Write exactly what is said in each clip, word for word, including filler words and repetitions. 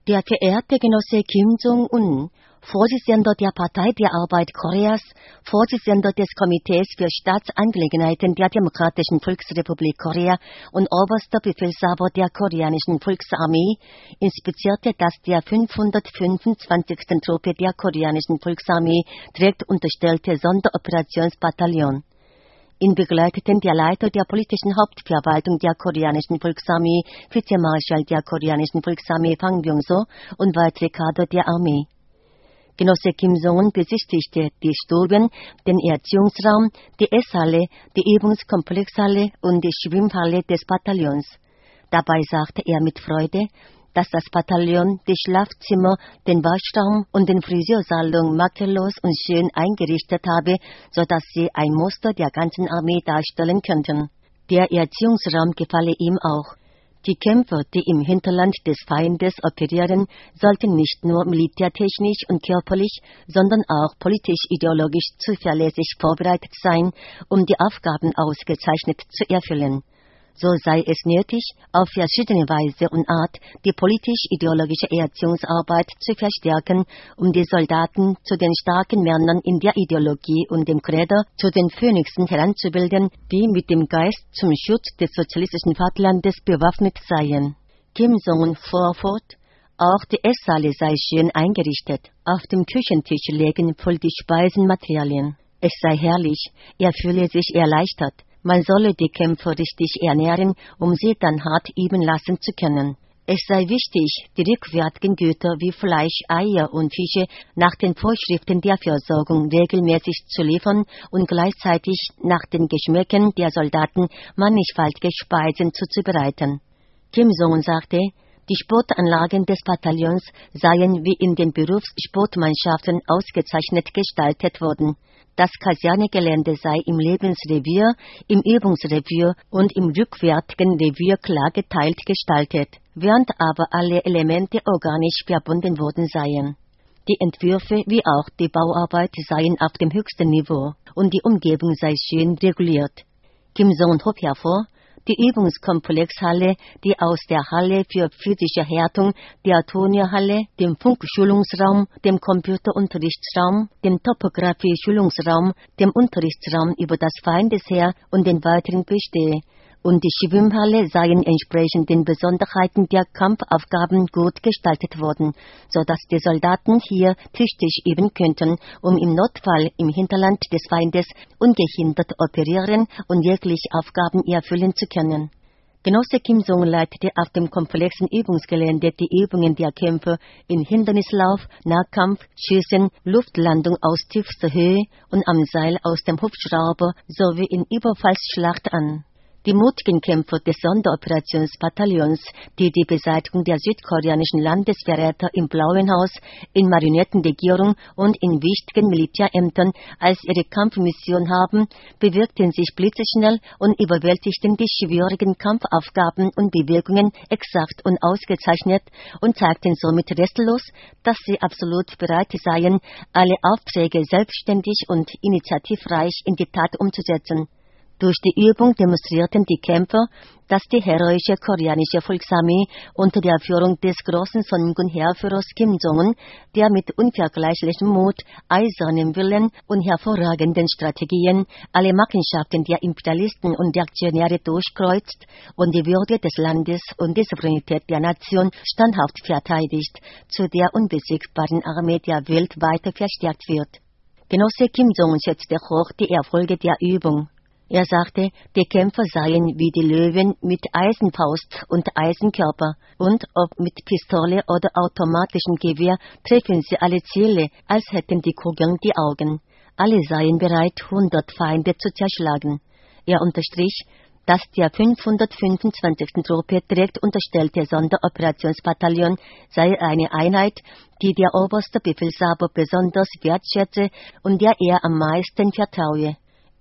Der verehrte Genosse Kim Jong-un, Vorsitzender der Partei der Arbeit Koreas, Vorsitzender des Komitees für Staatsangelegenheiten der Demokratischen Volksrepublik Korea und oberster Befehlshaber der koreanischen Volksarmee, inspizierte, dass der fünfhundertfünfundzwanzigsten Truppe der koreanischen Volksarmee direkt unterstellte Sonderoperationsbataillon. Ihn begleiteten der Leiter der politischen Hauptverwaltung der koreanischen Volksarmee, Vizemarschall der koreanischen Volksarmee Bang Byung-so und weitere Kader der Armee. Genosse Kim Jong-un besichtigte die Stuben, den Erziehungsraum, die Esshalle, die Übungskomplexhalle und die Schwimmhalle des Bataillons. Dabei sagte er mit Freude, dass das Bataillon die Schlafzimmer, den Waschraum und den Friseursalon makellos und schön eingerichtet habe, so dass sie ein Muster der ganzen Armee darstellen könnten. Der Erziehungsraum gefalle ihm auch. Die Kämpfer, die im Hinterland des Feindes operieren, sollten nicht nur militärtechnisch und körperlich, sondern auch politisch-ideologisch zuverlässig vorbereitet sein, um die Aufgaben ausgezeichnet zu erfüllen. So sei es nötig, auf verschiedene Weise und Art die politisch-ideologische Erziehungsarbeit zu verstärken, um die Soldaten zu den starken Männern in der Ideologie und dem Credo, zu den Phönixen heranzubilden, die mit dem Geist zum Schutz des sozialistischen Vaterlandes bewaffnet seien. Kim Jong-un fuhr fort, auch die Esshalle sei schön eingerichtet, auf dem Küchentisch lägen voll die Speisenmaterialien. Es sei herrlich, er fühle sich erleichtert. Man solle die Kämpfer richtig ernähren, um sie dann hart üben lassen zu können. Es sei wichtig, die rückwärtigen Güter wie Fleisch, Eier und Fische nach den Vorschriften der Versorgung regelmäßig zu liefern und gleichzeitig nach den Geschmäcken der Soldaten mannigfaltige Speisen zuzubereiten. Kim Jong-un sagte, die Sportanlagen des Bataillons seien wie in den Berufssportmannschaften ausgezeichnet gestaltet worden. Das Kasernegelände sei im Lebensrevier, im Übungsrevier und im rückwärtigen Revier klar geteilt gestaltet, während aber alle Elemente organisch verbunden worden seien. Die Entwürfe wie auch die Bauarbeit seien auf dem höchsten Niveau und die Umgebung sei schön reguliert. Kim Jong-un hob hervor, die Übungskomplexhalle, die aus der Halle für physische Härtung, der Turnierhalle, dem Funkschulungsraum, dem Computerunterrichtsraum, dem Topographie-Schulungsraum, dem Unterrichtsraum über das Feindesheer und den weiteren bestehe, und die Schwimmhalle seien entsprechend den Besonderheiten der Kampfaufgaben gut gestaltet worden, so dass die Soldaten hier tüchtig üben könnten, um im Notfall im Hinterland des Feindes ungehindert operieren und jegliche Aufgaben erfüllen zu können. Genosse Kim Jong leitete auf dem komplexen Übungsgelände die Übungen der Kämpfer in Hindernislauf, Nahkampf, Schießen, Luftlandung aus tiefster Höhe und am Seil aus dem Hubschrauber sowie in Überfallsschlacht an. Die mutigen Kämpfer des Sonderoperationsbataillons, die die Beseitigung der südkoreanischen Landesverräter im Blauen Haus, in Marionettenregierung und in wichtigen Militärämtern als ihre Kampfmission haben, bewirkten sich blitzschnell und überwältigten die schwierigen Kampfaufgaben und Bewegungen exakt und ausgezeichnet und zeigten somit restlos, dass sie absolut bereit seien, alle Aufträge selbstständig und initiativreich in die Tat umzusetzen. Durch die Übung demonstrierten die Kämpfer, dass die heroische koreanische Volksarmee unter der Führung des großen Songun-Heerführers Kim Jong-un, der mit unvergleichlichem Mut, eisernem Willen und hervorragenden Strategien alle Machenschaften der Imperialisten und Reaktionäre durchkreuzt und die Würde des Landes und die Souveränität der Nation standhaft verteidigt, zu der unbesiegbaren Armee der Welt weiter verstärkt wird. Genosse Kim Jong-un schätzte hoch die Erfolge der Übung. Er sagte, die Kämpfer seien wie die Löwen mit Eisenfaust und Eisenkörper, und ob mit Pistole oder automatischem Gewehr treffen sie alle Ziele, als hätten die Kugeln die Augen. Alle seien bereit, hundert Feinde zu zerschlagen. Er unterstrich, dass der fünfhundertfünfundzwanzigsten Truppe direkt unterstellte Sonderoperationsbataillon sei eine Einheit, die der oberste Befehlshaber besonders wertschätze und der er am meisten vertraue.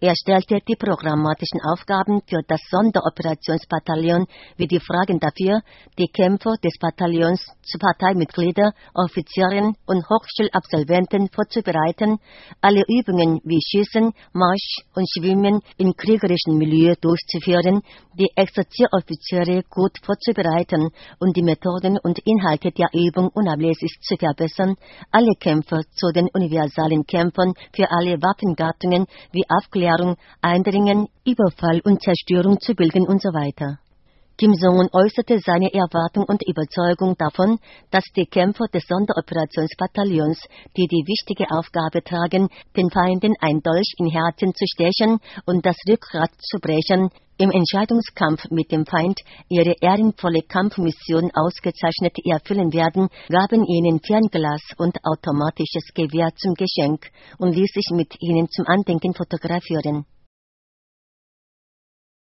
Er stellte die programmatischen Aufgaben für das Sonderoperationsbataillon wie die Fragen dafür, die Kämpfer des Bataillons zu Parteimitglieder, Offizieren und Hochschulabsolventen vorzubereiten, alle Übungen wie Schießen, Marsch und Schwimmen in kriegerischen Milieu durchzuführen, die Exerzieroffiziere gut vorzubereiten und die Methoden und Inhalte der Übung unablässig zu verbessern, alle Kämpfer zu den universalen Kämpfern für alle Waffengattungen wie Aufklärung, Eindringen, Überfall und Zerstörung zu bilden und so weiter. Kim Jong-un äußerte seine Erwartung und Überzeugung davon, dass die Kämpfer des Sonderoperationsbataillons, die die wichtige Aufgabe tragen, den Feinden ein Dolch in Herzen zu stechen und das Rückgrat zu brechen, im Entscheidungskampf mit dem Feind ihre ehrenvolle Kampfmission ausgezeichnet erfüllen werden, gaben ihnen Fernglas und automatisches Gewehr zum Geschenk und ließ sich mit ihnen zum Andenken fotografieren.